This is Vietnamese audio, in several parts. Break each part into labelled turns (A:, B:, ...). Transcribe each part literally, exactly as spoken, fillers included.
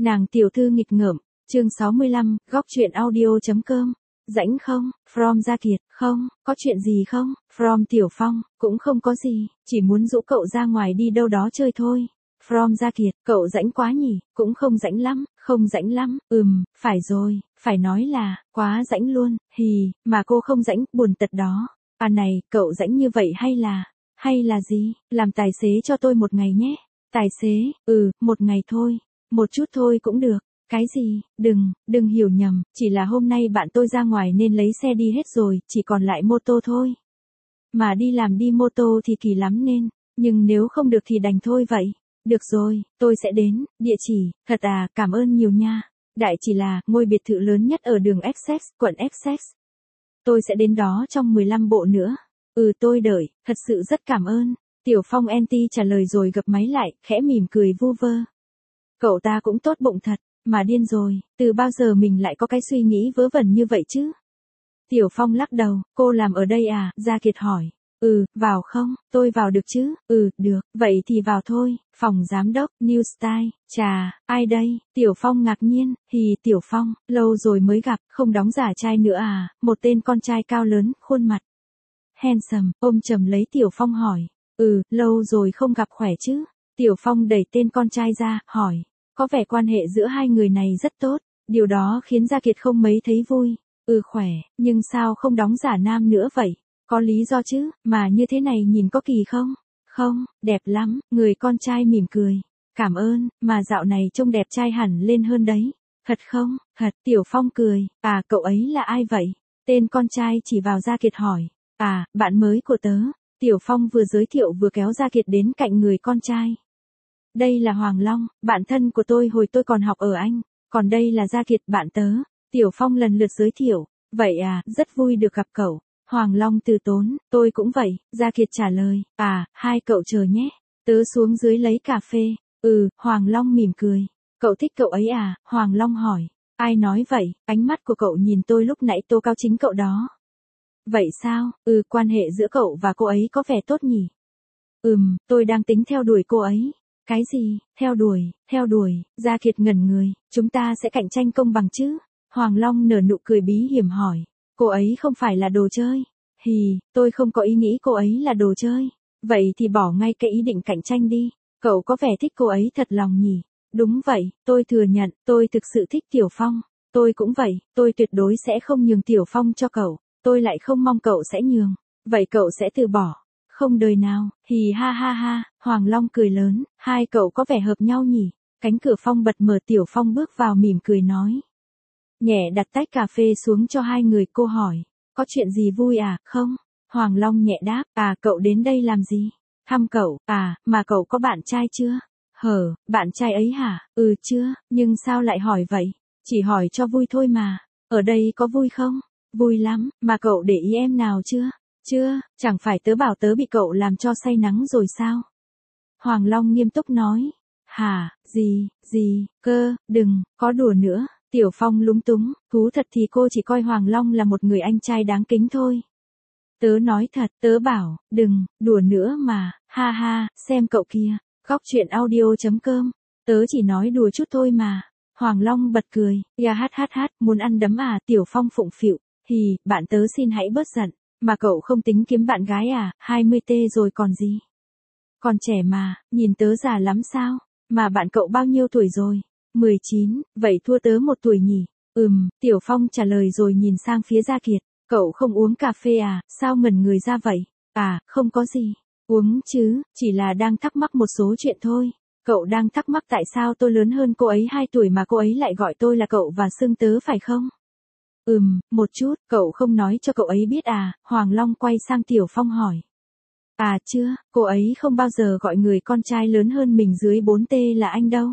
A: Nàng tiểu thư nghịch ngợm, chương sáu mươi lăm, góc truyện audio.com. Rảnh không, From Gia Kiệt, không, có chuyện gì không, From Tiểu Phong, cũng không có gì, chỉ muốn dỗ cậu ra ngoài đi đâu đó chơi thôi. From Gia Kiệt, cậu rảnh quá nhỉ, cũng không rảnh lắm, không rảnh lắm, ừm, phải rồi, phải nói là, quá rảnh luôn, hì, mà cô không rảnh, buồn tật đó. À này, cậu rảnh như vậy hay là, hay là gì, làm tài xế cho tôi một ngày nhé. Tài xế, ừ, một ngày thôi, một chút thôi cũng được. Cái gì, đừng, đừng hiểu nhầm, chỉ là hôm nay bạn tôi ra ngoài nên lấy xe đi hết rồi, chỉ còn lại mô tô thôi. Mà đi làm đi mô tô thì kỳ lắm nên, nhưng nếu không được thì đành thôi vậy. Được rồi, tôi sẽ đến, địa chỉ, thật à, cảm ơn nhiều nha. Đại chỉ là, ngôi biệt thự lớn nhất ở đường Essex, quận Essex. Tôi sẽ đến đó trong mười lăm bộ nữa. Ừ tôi đợi, thật sự rất cảm ơn. Tiểu Phong anti trả lời rồi gập máy lại, khẽ mỉm cười vu vơ. Cậu ta cũng tốt bụng thật. Mà điên rồi, từ bao giờ mình lại có cái suy nghĩ vớ vẩn như vậy chứ? Tiểu Phong lắc đầu, cô làm ở đây à? Gia Kiệt hỏi. Ừ, vào không? Tôi vào được chứ? Ừ, được, vậy thì vào thôi. Phòng giám đốc, New Style, chà, ai đây? Tiểu Phong ngạc nhiên, hì Tiểu Phong, lâu rồi mới gặp, không đóng giả trai nữa à? Một tên con trai cao lớn, khuôn mặt handsome, ôm chầm lấy Tiểu Phong hỏi. Ừ, lâu rồi không gặp khỏe chứ? Tiểu Phong đẩy tên con trai ra, hỏi. Có vẻ quan hệ giữa hai người này rất tốt, điều đó khiến Gia Kiệt không mấy thấy vui. Ừ khỏe, nhưng sao không đóng giả nam nữa vậy? Có lý do chứ, mà như thế này nhìn có kỳ không? Không, đẹp lắm, người con trai mỉm cười. Cảm ơn, mà dạo này trông đẹp trai hẳn lên hơn đấy. Thật không? Thật, Tiểu Phong cười. À, cậu ấy là ai vậy? Tên con trai chỉ vào Gia Kiệt hỏi. À, bạn mới của tớ. Tiểu Phong vừa giới thiệu vừa kéo Gia Kiệt đến cạnh người con trai. Đây là Hoàng Long, bạn thân của tôi hồi tôi còn học ở Anh, còn đây là Gia Kiệt bạn tớ. Tiểu Phong lần lượt giới thiệu, vậy à, rất vui được gặp cậu. Hoàng Long từ tốn, tôi cũng vậy, Gia Kiệt trả lời, à, hai cậu chờ nhé, tớ xuống dưới lấy cà phê. Ừ, Hoàng Long mỉm cười, cậu thích cậu ấy à, Hoàng Long hỏi, ai nói vậy, ánh mắt của cậu nhìn tôi lúc nãy tố cáo chính cậu đó. Vậy sao, ừ, quan hệ giữa cậu và cô ấy có vẻ tốt nhỉ? Ừm, tôi đang tính theo đuổi cô ấy. Cái gì, theo đuổi, theo đuổi, Gia Kiệt ngẩn người, chúng ta sẽ cạnh tranh công bằng chứ? Hoàng Long nở nụ cười bí hiểm hỏi, cô ấy không phải là đồ chơi. Hì, tôi không có ý nghĩ cô ấy là đồ chơi. Vậy thì bỏ ngay cái ý định cạnh tranh đi, cậu có vẻ thích cô ấy thật lòng nhỉ? Đúng vậy, tôi thừa nhận, tôi thực sự thích Tiểu Phong. Tôi cũng vậy, tôi tuyệt đối sẽ không nhường Tiểu Phong cho cậu, tôi lại không mong cậu sẽ nhường. Vậy cậu sẽ từ bỏ. Không đời nào, hì ha ha ha, Hoàng Long cười lớn, hai cậu có vẻ hợp nhau nhỉ. Cánh cửa phòng bật mở, Tiểu Phong bước vào mỉm cười nói. Nhẹ đặt tách cà phê xuống cho hai người, cô hỏi, có chuyện gì vui à, không? Hoàng Long nhẹ đáp, à cậu đến đây làm gì? Thăm cậu, à, mà cậu có bạn trai chưa? Hở, bạn trai ấy hả? Ừ chưa, nhưng sao lại hỏi vậy? Chỉ hỏi cho vui thôi mà, ở đây có vui không? Vui lắm, mà cậu để ý em nào chưa? Chưa, chẳng phải tớ bảo tớ bị cậu làm cho say nắng rồi sao? Hoàng Long nghiêm túc nói. Hả, gì, gì, cơ, đừng, có đùa nữa. Tiểu Phong lúng túng, thú thật thì cô chỉ coi Hoàng Long là một người anh trai đáng kính thôi. Tớ nói thật, tớ bảo, đừng, đùa nữa mà, ha ha, xem cậu kia, góc truyện audio.com. Tớ chỉ nói đùa chút thôi mà. Hoàng Long bật cười, ya hát hát hát, muốn ăn đấm à? Tiểu Phong phụng phịu, hì, bạn tớ xin hãy bớt giận. Mà cậu không tính kiếm bạn gái à, hai mươi tê rồi còn gì? Còn trẻ mà, nhìn tớ già lắm sao? Mà bạn cậu bao nhiêu tuổi rồi? mười chín, vậy thua tớ một tuổi nhỉ? Ừm, Tiểu Phong trả lời rồi nhìn sang phía Gia Kiệt. Cậu không uống cà phê à, sao ngẩn người ra vậy? À, không có gì. Uống chứ, chỉ là đang thắc mắc một số chuyện thôi. Cậu đang thắc mắc tại sao tôi lớn hơn cô ấy hai tuổi mà cô ấy lại gọi tôi là cậu và xưng tớ phải không? Ừm, một chút, cậu không nói cho cậu ấy biết à? Hoàng Long quay sang Tiểu Phong hỏi. À chưa, cô ấy không bao giờ gọi người con trai lớn hơn mình dưới bốn tê là anh đâu.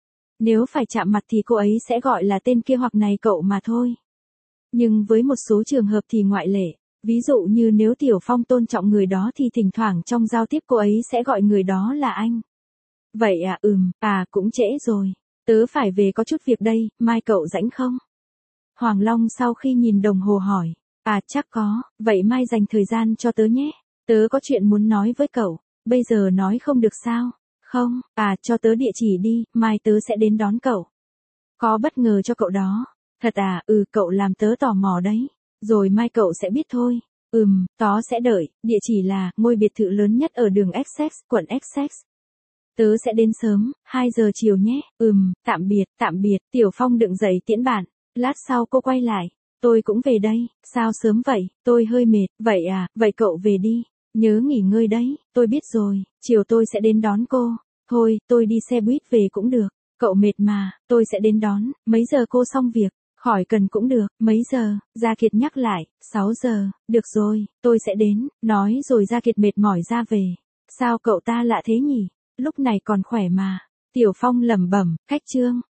A: Nếu phải chạm mặt thì cô ấy sẽ gọi là tên kia hoặc này cậu mà thôi. Nhưng với một số trường hợp thì ngoại lệ, ví dụ như nếu Tiểu Phong tôn trọng người đó thì thỉnh thoảng trong giao tiếp cô ấy sẽ gọi người đó là anh. Vậy à, ừm, à cũng trễ rồi, tớ phải về có chút việc đây, mai cậu rảnh không? Hoàng Long sau khi nhìn đồng hồ hỏi, à chắc có, vậy mai dành thời gian cho tớ nhé, tớ có chuyện muốn nói với cậu, bây giờ nói không được sao? Không, à cho tớ địa chỉ đi, mai tớ sẽ đến đón cậu. Có bất ngờ cho cậu đó. Thật à, ừ cậu làm tớ tò mò đấy. Rồi mai cậu sẽ biết thôi. Ừm, tớ sẽ đợi, địa chỉ là ngôi biệt thự lớn nhất ở đường Essex, quận Essex. Tớ sẽ đến sớm, hai giờ chiều nhé. Ừm, tạm biệt, tạm biệt. Tiểu Phong đựng giày tiễn bạn. Lát sau cô quay lại. Tôi cũng về đây. Sao sớm vậy? Tôi hơi mệt. Vậy à, vậy cậu về đi. Nhớ nghỉ ngơi đấy. Tôi biết rồi, chiều tôi sẽ đến đón cô. Thôi, tôi đi xe buýt về cũng được. Cậu mệt mà, tôi sẽ đến đón. Mấy giờ cô xong việc? Khỏi cần cũng được. Mấy giờ? Gia Kiệt nhắc lại. Sáu giờ. Được rồi, tôi sẽ đến. Nói rồi Gia Kiệt mệt mỏi ra về. Sao cậu ta lạ thế nhỉ? Lúc này còn khỏe mà. Tiểu Phong lẩm bẩm, khách trương.